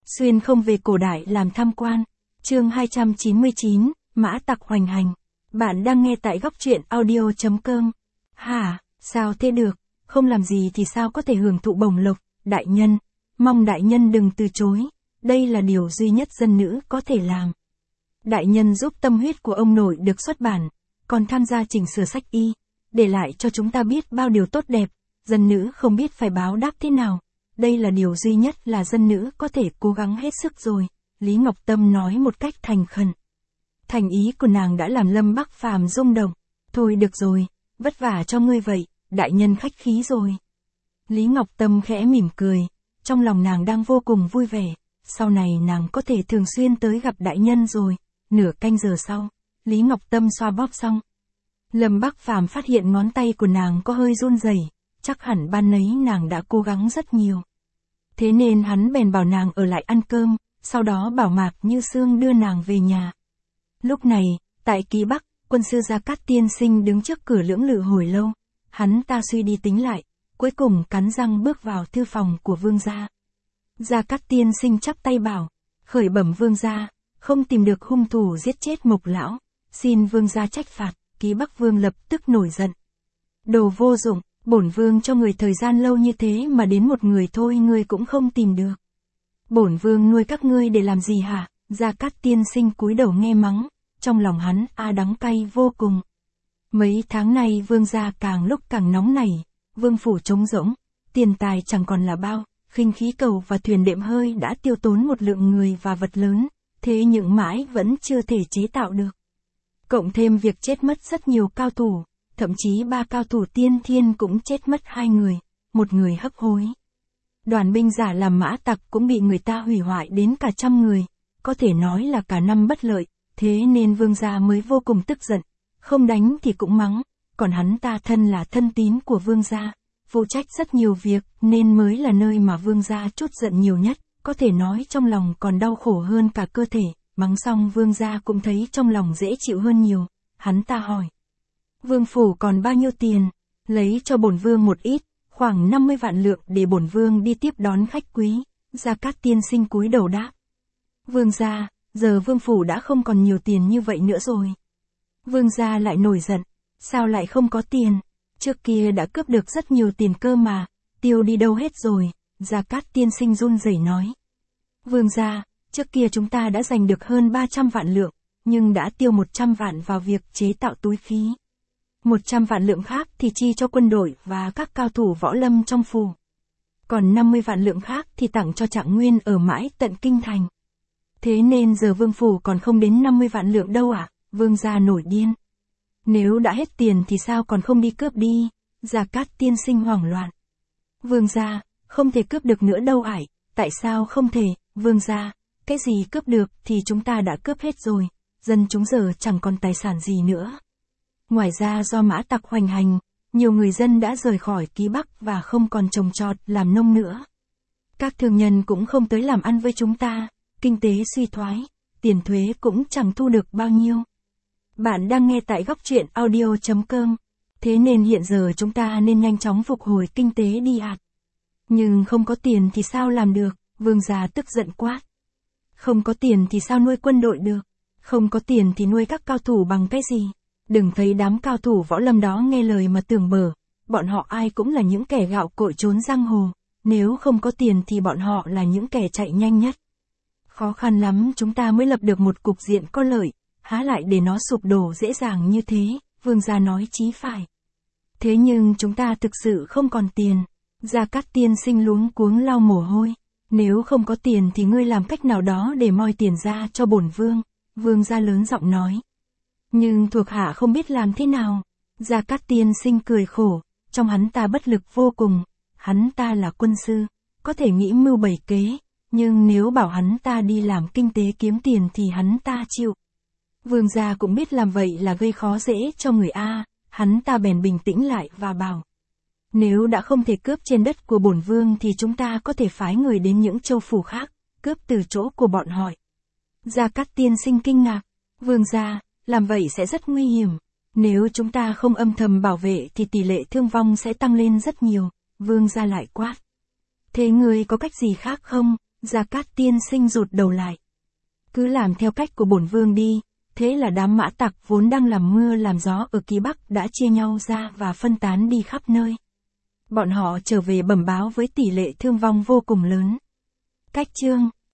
Xuyên không về cổ đại làm tham quan. Chương 299, Mã tặc hoành hành. Bạn đang nghe tại góc truyện audio.com. Hả, sao thế được, không làm gì thì sao có thể hưởng thụ bổng lộc, đại nhân. Mong đại nhân đừng từ chối, đây là điều duy nhất dân nữ có thể làm. Đại nhân giúp tâm huyết của ông nội được xuất bản, còn tham gia chỉnh sửa sách y, để lại cho chúng ta biết bao điều tốt đẹp, dân nữ không biết phải báo đáp thế nào. Đây là điều duy nhất là dân nữ có thể cố gắng hết sức rồi, Lý Ngọc Tâm nói một cách thành khẩn. Thành ý của nàng đã làm Lâm Bắc Phàm rung động. Thôi được rồi, vất vả cho ngươi vậy, đại nhân khách khí rồi. Lý Ngọc Tâm khẽ mỉm cười, trong lòng nàng đang vô cùng vui vẻ, sau này nàng có thể thường xuyên tới gặp đại nhân rồi. Nửa canh giờ sau, Lý Ngọc Tâm xoa bóp xong. Lâm Bắc Phàm phát hiện ngón tay của nàng có hơi run rẩy, chắc hẳn ban nấy nàng đã cố gắng rất nhiều. Thế nên hắn bèn bảo nàng ở lại ăn cơm, sau đó bảo Mạc Như Sương đưa nàng về nhà. Lúc này, tại Ký Bắc, quân sư Gia Cát tiên sinh đứng trước cửa lưỡng lự hồi lâu. Hắn ta suy đi tính lại, cuối cùng cắn răng bước vào thư phòng của vương gia. Gia Cát tiên sinh chắp tay bảo, khởi bẩm vương gia, không tìm được hung thủ giết chết Mộc lão, xin vương gia trách phạt. Ký Bắc vương lập tức nổi giận. Đồ vô dụng, bổn vương cho người thời gian lâu như thế mà đến một người thôi ngươi cũng không tìm được. Bổn vương nuôi các ngươi để làm gì hả? Gia Cát tiên sinh cúi đầu nghe mắng, trong lòng hắn đắng cay vô cùng. Mấy tháng nay vương gia càng lúc càng nóng nảy, vương phủ trống rỗng, tiền tài chẳng còn là bao, khinh khí cầu và thuyền đệm hơi đã tiêu tốn một lượng người và vật lớn, thế nhưng mãi vẫn chưa thể chế tạo được. Cộng thêm việc chết mất rất nhiều cao thủ, thậm chí 3 cao thủ tiên thiên cũng chết mất 2 người, một người hấp hối. Đoàn binh giả làm mã tặc cũng bị người ta hủy hoại đến cả 100 người, có thể nói là cả năm bất lợi, thế nên vương gia mới vô cùng tức giận, không đánh thì cũng mắng, còn hắn ta thân là thân tín của vương gia, phụ trách rất nhiều việc nên mới là nơi mà vương gia trút giận nhiều nhất, có thể nói trong lòng còn đau khổ hơn cả cơ thể. Mắng xong vương gia cũng thấy trong lòng dễ chịu hơn nhiều, hắn ta hỏi. Vương phủ còn bao nhiêu tiền, lấy cho bổn vương một ít, khoảng 50 vạn lượng để bổn vương đi tiếp đón khách quý. Gia Cát tiên sinh cúi đầu đáp. Vương gia, giờ vương phủ đã không còn nhiều tiền như vậy nữa rồi. Vương gia lại nổi giận, sao lại không có tiền, trước kia đã cướp được rất nhiều tiền cơ mà, tiêu đi đâu hết rồi. Gia Cát tiên sinh run rẩy nói. Vương gia, trước kia chúng ta đã giành được hơn 300 vạn lượng, nhưng đã tiêu 100 vạn vào việc chế tạo túi khí. 100 vạn lượng khác thì chi cho quân đội và các cao thủ võ lâm trong phủ. Còn 50 vạn lượng khác thì tặng cho Trạng Nguyên ở mãi tận kinh thành. Thế nên giờ vương phủ còn không đến 50 vạn lượng đâu ạ, vương gia nổi điên. Nếu đã hết tiền thì sao còn không đi cướp đi, Gia Cát tiên sinh hoảng loạn. Vương gia, không thể cướp được nữa đâu ải, tại sao không thể, vương gia? Cái gì cướp được thì chúng ta đã cướp hết rồi, dân chúng giờ chẳng còn tài sản gì nữa. Ngoài ra do mã tặc hoành hành, nhiều người dân đã rời khỏi Ký Bắc và không còn trồng trọt làm nông nữa. Các thương nhân cũng không tới làm ăn với chúng ta, kinh tế suy thoái, tiền thuế cũng chẳng thu được bao nhiêu. Bạn đang nghe tại góc truyện audio.com, thế nên hiện giờ chúng ta nên nhanh chóng phục hồi kinh tế đi ạ. Nhưng không có tiền thì sao làm được, vương gia tức giận quát. Không có tiền thì sao nuôi quân đội được, không có tiền thì nuôi các cao thủ bằng cái gì. Đừng thấy đám cao thủ võ lâm đó nghe lời mà tưởng bở, bọn họ ai cũng là những kẻ gạo cội trốn giang hồ, nếu không có tiền thì bọn họ là những kẻ chạy nhanh nhất. Khó khăn lắm chúng ta mới lập được một cục diện có lợi, há lại để nó sụp đổ dễ dàng như thế, vương gia nói chí phải. Thế nhưng chúng ta thực sự không còn tiền, Gia Cát tiên sinh luống cuống lau mồ hôi. Nếu không có tiền thì ngươi làm cách nào đó để moi tiền ra cho bổn vương, vương gia lớn giọng nói. Nhưng thuộc hạ không biết làm thế nào. Gia Cát tiên sinh cười khổ, trong hắn ta bất lực vô cùng, hắn ta là quân sư, có thể nghĩ mưu bày kế, nhưng nếu bảo hắn ta đi làm kinh tế kiếm tiền thì hắn ta chịu. Vương gia cũng biết làm vậy là gây khó dễ cho người A, hắn ta bèn bình tĩnh lại và bảo. Nếu đã không thể cướp trên đất của bổn vương thì chúng ta có thể phái người đến những châu phủ khác, cướp từ chỗ của bọn họ. Gia Cát tiên sinh kinh ngạc, vương gia, làm vậy sẽ rất nguy hiểm. Nếu chúng ta không âm thầm bảo vệ thì tỷ lệ thương vong sẽ tăng lên rất nhiều, vương gia lại quát. Thế ngươi có cách gì khác không? Gia Cát tiên sinh rụt đầu lại. Cứ làm theo cách của bổn vương đi. Thế là đám mã tặc vốn đang làm mưa làm gió ở Kỳ Bắc đã chia nhau ra và phân tán đi khắp nơi. Bọn họ trở về bẩm báo với tỷ lệ thương vong vô cùng lớn. Cách chương